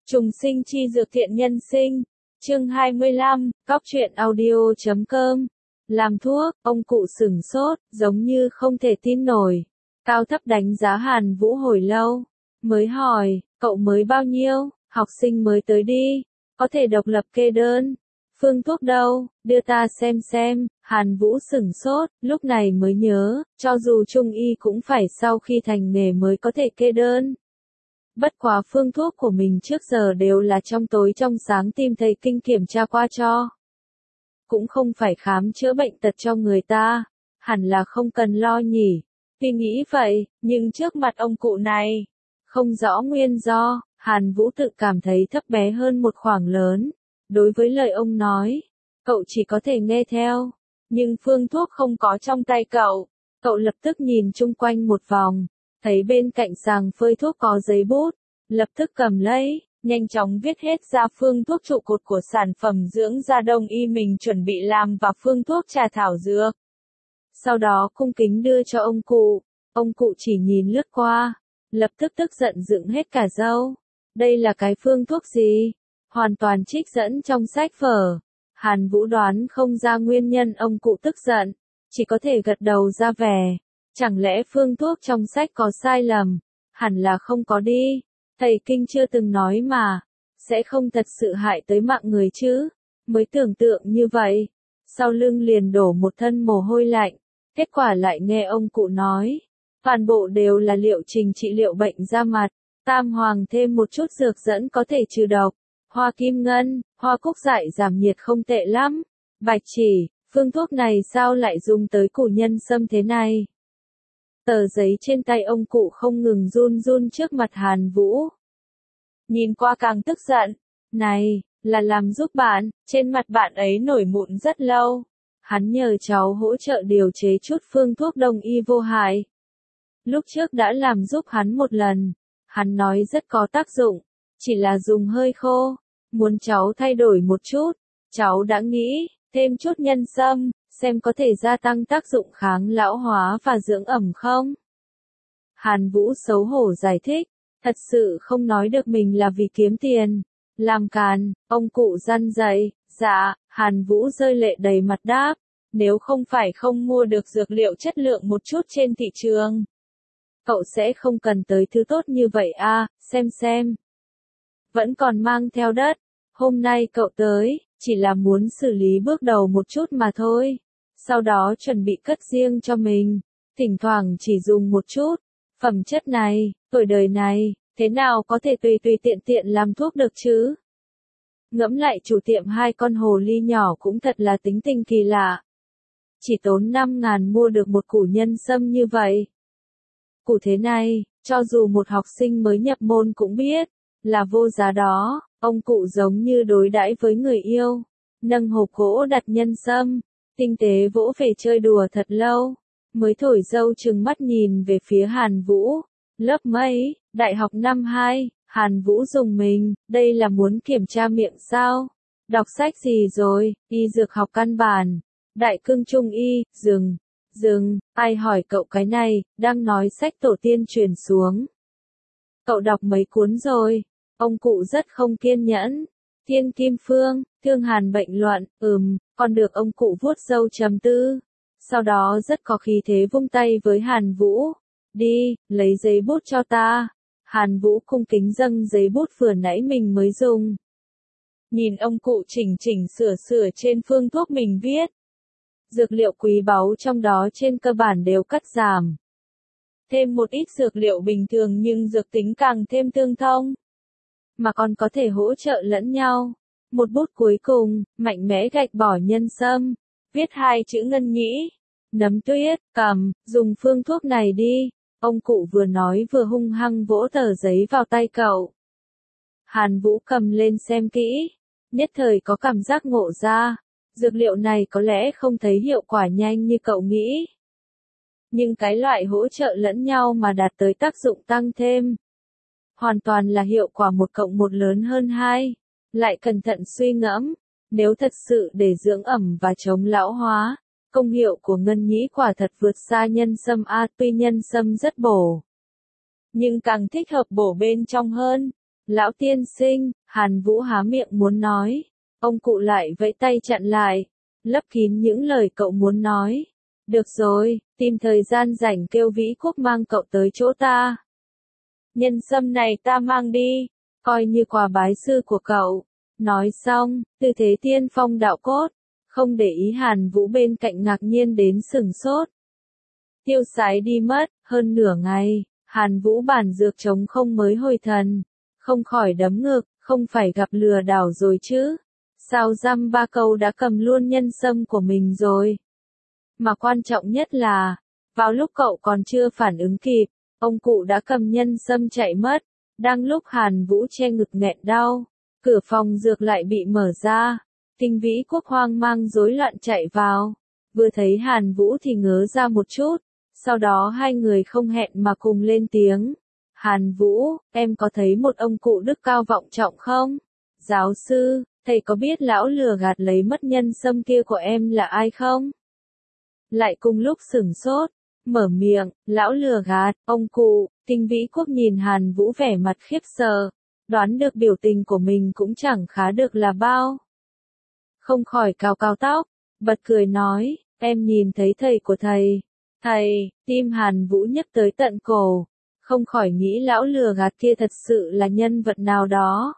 Trùng sinh chi dược thiện nhân sinh. Chương 25, Cóc truyện audio.com. Làm thuốc, ông cụ sửng sốt, giống như không thể tin nổi. Cao thấp đánh giá Hàn Vũ hồi lâu. Mới hỏi, cậu mới bao nhiêu, học sinh mới tới đi, có thể độc lập kê đơn. Phương thuốc đâu, đưa ta xem. Hàn Vũ sửng sốt, lúc này mới nhớ, cho dù trung y cũng phải sau khi thành nghề mới có thể kê đơn. Bất quá phương thuốc của mình trước giờ đều là trong tối trong sáng tìm thầy kinh kiểm tra qua cho. Cũng không phải khám chữa bệnh tật cho người ta, hẳn là không cần lo nhỉ. Tuy nghĩ vậy, nhưng trước mặt ông cụ này, không rõ nguyên do, Hàn Vũ tự cảm thấy thấp bé hơn một khoảng lớn. Đối với lời ông nói, cậu chỉ có thể nghe theo, nhưng phương thuốc không có trong tay cậu. Cậu lập tức nhìn chung quanh một vòng, thấy bên cạnh sàng phơi thuốc có giấy bút, lập tức cầm lấy, nhanh chóng viết hết ra phương thuốc trụ cột của sản phẩm dưỡng da đông y mình chuẩn bị làm và phương thuốc trà thảo dược. Sau đó cung kính đưa cho ông cụ chỉ nhìn lướt qua, lập tức tức giận dựng hết cả râu. Đây là cái phương thuốc gì? Hoàn toàn trích dẫn trong sách vở. Hàn Vũ đoán không ra nguyên nhân ông cụ tức giận, chỉ có thể gật đầu ra vẻ. Chẳng lẽ phương thuốc trong sách có sai lầm? Hẳn là không có đi. Thầy kinh chưa từng nói mà, sẽ không thật sự hại tới mạng người chứ. Mới tưởng tượng như vậy, sau lưng liền đổ một thân mồ hôi lạnh. Kết quả lại nghe ông cụ nói, toàn bộ đều là liệu trình trị liệu bệnh da mặt. Tam hoàng thêm một chút dược dẫn có thể trừ độc. Hoa kim ngân, hoa cúc dại giảm nhiệt không tệ lắm. Bạch chỉ, phương thuốc này sao lại dùng tới củ nhân sâm thế này? Tờ giấy trên tay ông cụ không ngừng run run trước mặt Hàn Vũ. Nhìn qua càng tức giận. Này, là làm giúp bạn, trên mặt bạn ấy nổi mụn rất lâu. Hắn nhờ cháu hỗ trợ điều chế chút phương thuốc đông y vô hại. Lúc trước đã làm giúp hắn một lần. Hắn nói rất có tác dụng, chỉ là dùng hơi khô. Muốn cháu thay đổi một chút, cháu đã nghĩ, thêm chút nhân sâm, xem có thể gia tăng tác dụng kháng lão hóa và dưỡng ẩm không? Hàn Vũ xấu hổ giải thích, thật sự không nói được mình là vì kiếm tiền. Làm càn, ông cụ răn dậy, dạ, Hàn Vũ rơi lệ đầy mặt đáp, nếu không phải không mua được dược liệu chất lượng một chút trên thị trường. Cậu sẽ không cần tới thứ tốt như vậy à, xem. Vẫn còn mang theo đất, hôm nay cậu tới, chỉ là muốn xử lý bước đầu một chút mà thôi. Sau đó chuẩn bị cất riêng cho mình, thỉnh thoảng chỉ dùng một chút. Phẩm chất này, tuổi đời này, thế nào có thể tùy tiện làm thuốc được chứ? Ngẫm lại chủ tiệm hai con hồ ly nhỏ cũng thật là tính tình kỳ lạ. Chỉ tốn 5.000 mua được một củ nhân sâm như vậy. Củ thế này, cho dù một học sinh mới nhập môn cũng biết, là vô giá đó. Ông cụ giống như đối đãi với người yêu. Nâng hộp gỗ đặt nhân sâm, tinh tế vỗ về chơi đùa thật lâu. Mới thổi dâu trừng mắt nhìn về phía Hàn Vũ. Lớp mấy, đại học năm 2, Hàn Vũ dùng mình, đây là muốn kiểm tra miệng sao? Đọc sách gì rồi, y dược học căn bản. Đại cương trung y, dừng, ai hỏi cậu cái này, đang nói sách tổ tiên truyền xuống. Cậu đọc mấy cuốn rồi? Ông cụ rất không kiên nhẫn. Thiên Kim Phương, Thương Hàn Bệnh Luận, còn được ông cụ vuốt râu trầm tư. Sau đó rất có khí thế vung tay với Hàn Vũ. Đi, lấy giấy bút cho ta. Hàn Vũ cung kính dâng giấy bút vừa nãy mình mới dùng. Nhìn ông cụ chỉnh sửa trên phương thuốc mình viết. Dược liệu quý báu trong đó trên cơ bản đều cắt giảm. Thêm một ít dược liệu bình thường nhưng dược tính càng thêm tương thông. Mà còn có thể hỗ trợ lẫn nhau. Một bút cuối cùng, mạnh mẽ gạch bỏ nhân sâm. Viết 2 chữ ngân nhĩ. Nấm tuyết, cầm, dùng phương thuốc này đi. Ông cụ vừa nói vừa hung hăng vỗ tờ giấy vào tay cậu. Hàn Vũ cầm lên xem kỹ. Nhất thời có cảm giác ngộ ra. Dược liệu này có lẽ không thấy hiệu quả nhanh như cậu nghĩ. Nhưng cái loại hỗ trợ lẫn nhau mà đạt tới tác dụng tăng thêm. Hoàn toàn là hiệu quả 1 cộng 1 lớn hơn 2. Lại cẩn thận suy ngẫm. Nếu thật sự để dưỡng ẩm và chống lão hóa, công hiệu của ngân nhĩ quả thật vượt xa nhân sâm a. Tuy nhân sâm rất bổ, nhưng càng thích hợp bổ bên trong hơn. Lão tiên sinh, Hàn Vũ há miệng muốn nói. Ông cụ lại vẫy tay chặn lại, lấp kín những lời cậu muốn nói. Được rồi, tìm thời gian rảnh kêu Vĩ Quốc mang cậu tới chỗ ta. Nhân sâm này ta mang đi, coi như quà bái sư của cậu. Nói xong, tư thế tiên phong đạo cốt, không để ý Hàn Vũ bên cạnh ngạc nhiên đến sừng sốt. Tiêu sái đi mất, hơn nửa ngày, Hàn Vũ bản dược trống không mới hồi thần, không khỏi đấm ngực, không phải gặp lừa đảo rồi chứ. Sao dăm ba câu đã cầm luôn nhân sâm của mình rồi. Mà quan trọng nhất là, vào lúc cậu còn chưa phản ứng kịp, ông cụ đã cầm nhân sâm chạy mất. Đang lúc Hàn Vũ che ngực nghẹn đau, cửa phòng dược lại bị mở ra. Kinh Vĩ Quốc hoang mang rối loạn chạy vào. Vừa thấy Hàn Vũ thì ngớ ra một chút. Sau đó hai người không hẹn mà cùng lên tiếng. Hàn Vũ, em có thấy một ông cụ đức cao vọng trọng không? Giáo sư, thầy có biết lão lừa gạt lấy mất nhân sâm kia của em là ai không? Lại cùng lúc sửng sốt, mở miệng, lão lừa gạt, ông cụ. Kinh Vĩ Quốc nhìn Hàn Vũ vẻ mặt khiếp sợ, đoán được biểu tình của mình cũng chẳng khá được là bao. Không khỏi cào cào tóc, bật cười nói, em nhìn thấy thầy của thầy. Thầy, tim Hàn Vũ nhấc tới tận cổ, không khỏi nghĩ lão lừa gạt kia thật sự là nhân vật nào đó.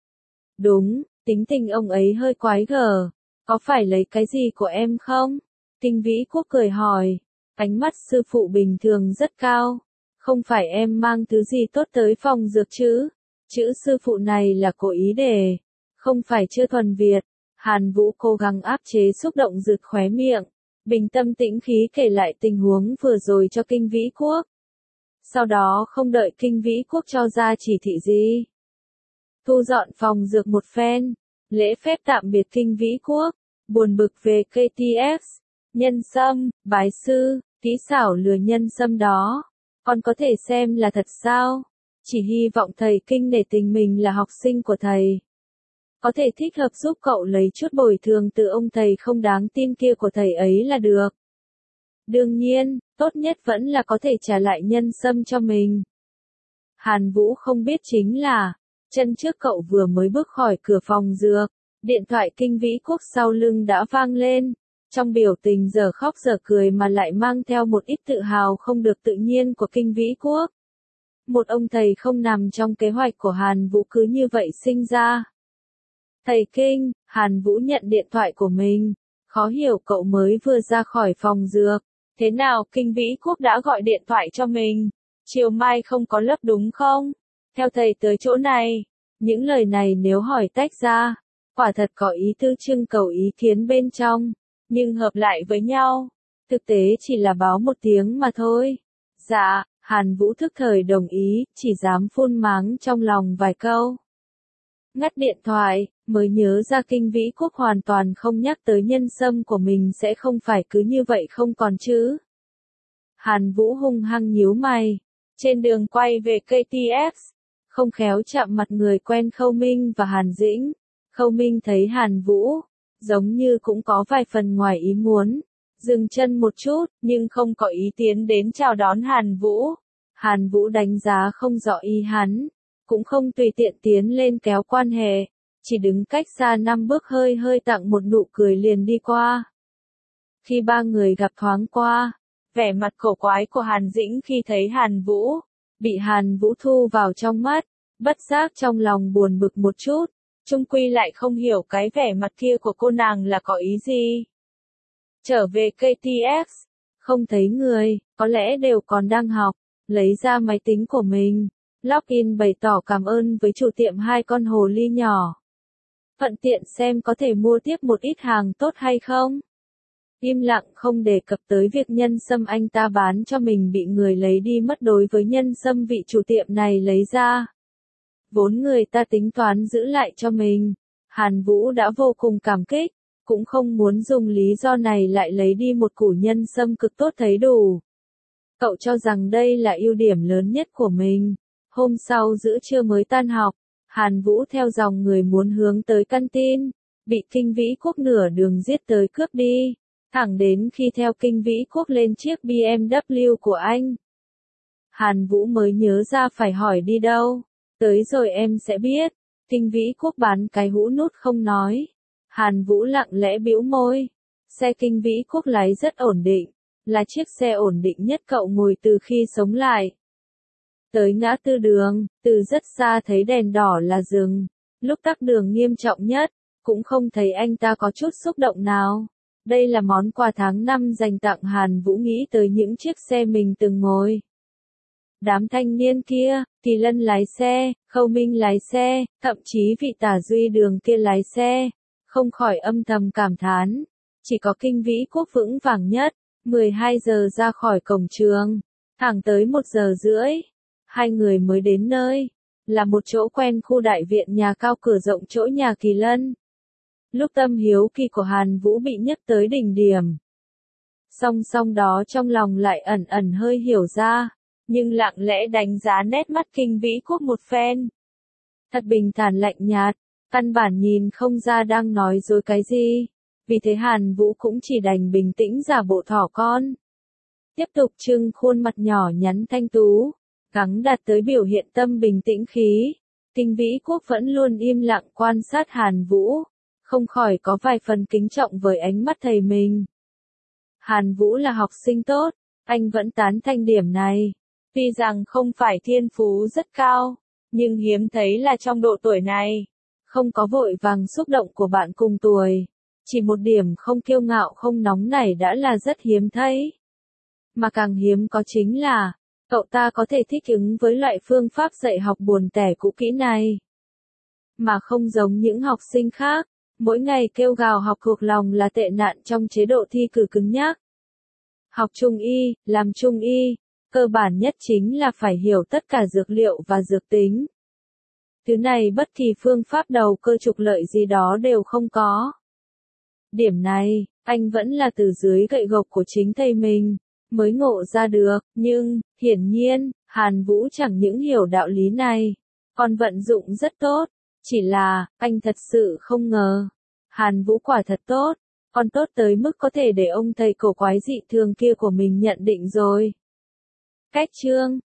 Đúng, tính tình ông ấy hơi quái gở, có phải lấy cái gì của em không? Kinh Vĩ Quốc cười hỏi, ánh mắt sư phụ bình thường rất cao. Không phải em mang thứ gì tốt tới phòng dược chứ? Chữ sư phụ này là cố ý để, không phải chưa thuần Việt. Hàn Vũ cố gắng áp chế xúc động rực khóe miệng, bình tâm tĩnh khí kể lại tình huống vừa rồi cho Kinh Vĩ Quốc. Sau đó không đợi Kinh Vĩ Quốc cho ra chỉ thị gì, thu dọn phòng dược một phen, lễ phép tạm biệt Kinh Vĩ Quốc, buồn bực về KTX, nhân sâm, bái sư, kỹ xảo lừa nhân sâm đó. Còn có thể xem là thật sao? Chỉ hy vọng thầy Kinh nể tình mình là học sinh của thầy. Có thể thích hợp giúp cậu lấy chút bồi thường từ ông thầy không đáng tin kia của thầy ấy là được. Đương nhiên, tốt nhất vẫn là có thể trả lại nhân sâm cho mình. Hàn Vũ không biết chính là, chân trước cậu vừa mới bước khỏi cửa phòng dược, điện thoại Kinh Vĩ Quốc sau lưng đã vang lên. Trong biểu tình giờ khóc giờ cười mà lại mang theo một ít tự hào không được tự nhiên của Kinh Vĩ Quốc. Một ông thầy không nằm trong kế hoạch của Hàn Vũ cứ như vậy sinh ra. Thầy Kinh, Hàn Vũ nhận điện thoại của mình, khó hiểu cậu mới vừa ra khỏi phòng dược. Thế nào Kinh Vĩ Quốc đã gọi điện thoại cho mình? Chiều mai không có lớp đúng không? Theo thầy tới chỗ này. Những lời này nếu hỏi tách ra, quả thật có ý tư trưng cầu ý kiến bên trong. Nhưng hợp lại với nhau, thực tế chỉ là báo một tiếng mà thôi. Dạ, Hàn Vũ thức thời đồng ý, chỉ dám phun mắng trong lòng vài câu. Ngắt điện thoại, mới nhớ ra Kinh Vĩ Quốc hoàn toàn không nhắc tới nhân sâm của mình sẽ không phải cứ như vậy không còn chứ. Hàn Vũ hung hăng nhíu mày, trên đường quay về KTX, không khéo chạm mặt người quen Khâu Minh và Hàn Dĩnh. Khâu Minh thấy Hàn Vũ, giống như cũng có vài phần ngoài ý muốn, dừng chân một chút, nhưng không có ý tiến đến chào đón Hàn Vũ. Hàn Vũ đánh giá không rõ ý hắn, cũng không tùy tiện tiến lên kéo quan hệ, chỉ đứng cách xa 5 bước hơi hơi tặng một nụ cười liền đi qua. Khi ba người gặp thoáng qua, vẻ mặt cổ quái của Hàn Dĩnh khi thấy Hàn Vũ, bị Hàn Vũ thu vào trong mắt, bất giác trong lòng buồn bực một chút. Chung quy lại không hiểu cái vẻ mặt kia của cô nàng là có ý gì. Trở về KTX, không thấy người, có lẽ đều còn đang học, lấy ra máy tính của mình, login bày tỏ cảm ơn với chủ tiệm hai con hồ ly nhỏ. Thuận tiện xem có thể mua tiếp một ít hàng tốt hay không. Im lặng không đề cập tới việc nhân sâm anh ta bán cho mình bị người lấy đi mất đối với nhân sâm vị chủ tiệm này lấy ra. Vốn người ta tính toán giữ lại cho mình, Hàn Vũ đã vô cùng cảm kích, cũng không muốn dùng lý do này lại lấy đi một củ nhân sâm cực tốt thấy đủ. Cậu cho rằng đây là ưu điểm lớn nhất của mình. Hôm sau giữa trưa mới tan học, Hàn Vũ theo dòng người muốn hướng tới căn tin, bị Kinh Vĩ Quốc nửa đường giết tới cướp đi, thẳng đến khi theo Kinh Vĩ Quốc lên chiếc BMW của anh. Hàn Vũ mới nhớ ra phải hỏi đi đâu. Tới rồi em sẽ biết. Kinh Vĩ Quốc bán cái hũ nút không nói. Hàn Vũ lặng lẽ bĩu môi. Xe Kinh Vĩ Quốc lái rất ổn định, là chiếc xe ổn định nhất cậu ngồi từ khi sống lại. Tới ngã tư đường, từ rất xa thấy đèn đỏ là dừng. Lúc tắc đường nghiêm trọng nhất, cũng không thấy anh ta có chút xúc động nào. Đây là món quà tháng 5 dành tặng Hàn Vũ, nghĩ tới những chiếc xe mình từng ngồi. Đám thanh niên kia, Kỳ Lân lái xe, Khâu Minh lái xe, thậm chí vị Tả Duy Đường kia lái xe, không khỏi âm thầm cảm thán. Chỉ có Kinh Vĩ Quốc vững vàng nhất, 12 giờ ra khỏi cổng trường, thẳng tới 1 giờ rưỡi, hai người mới đến nơi, là một chỗ quen khu đại viện nhà cao cửa rộng chỗ nhà Kỳ Lân. Lúc tâm hiếu kỳ của Hàn Vũ bị nhấc tới đỉnh điểm. Song song đó trong lòng lại ẩn ẩn hơi hiểu ra, nhưng lặng lẽ đánh giá nét mắt Kinh Vĩ Quốc một phen. Thật bình thản lạnh nhạt, căn bản nhìn không ra đang nói dối cái gì. Vì thế Hàn Vũ cũng chỉ đành bình tĩnh giả bộ thỏ con. Tiếp tục trưng khuôn mặt nhỏ nhắn thanh tú, gắng đạt tới biểu hiện tâm bình tĩnh khí. Kinh Vĩ Quốc vẫn luôn im lặng quan sát Hàn Vũ, không khỏi có vài phần kính trọng với ánh mắt thầy mình. Hàn Vũ là học sinh tốt, anh vẫn tán thành điểm này. Tuy rằng không phải thiên phú rất cao, nhưng hiếm thấy là trong độ tuổi này, không có vội vàng xúc động của bạn cùng tuổi. Chỉ một điểm không kiêu ngạo không nóng nảy đã là rất hiếm thấy. Mà càng hiếm có chính là, cậu ta có thể thích ứng với loại phương pháp dạy học buồn tẻ cũ kỹ này. Mà không giống những học sinh khác, mỗi ngày kêu gào học thuộc lòng là tệ nạn trong chế độ thi cử cứng nhắc. Học trung y, làm trung y, cơ bản nhất chính là phải hiểu tất cả dược liệu và dược tính. Thứ này bất kỳ phương pháp đầu cơ trục lợi gì đó đều không có. Điểm này, anh vẫn là từ dưới gậy gộc của chính thầy mình, mới ngộ ra được, nhưng, hiển nhiên, Hàn Vũ chẳng những hiểu đạo lý này, còn vận dụng rất tốt, chỉ là, anh thật sự không ngờ, Hàn Vũ quả thật tốt, còn tốt tới mức có thể để ông thầy cổ quái dị thường kia của mình nhận định rồi. Cách chương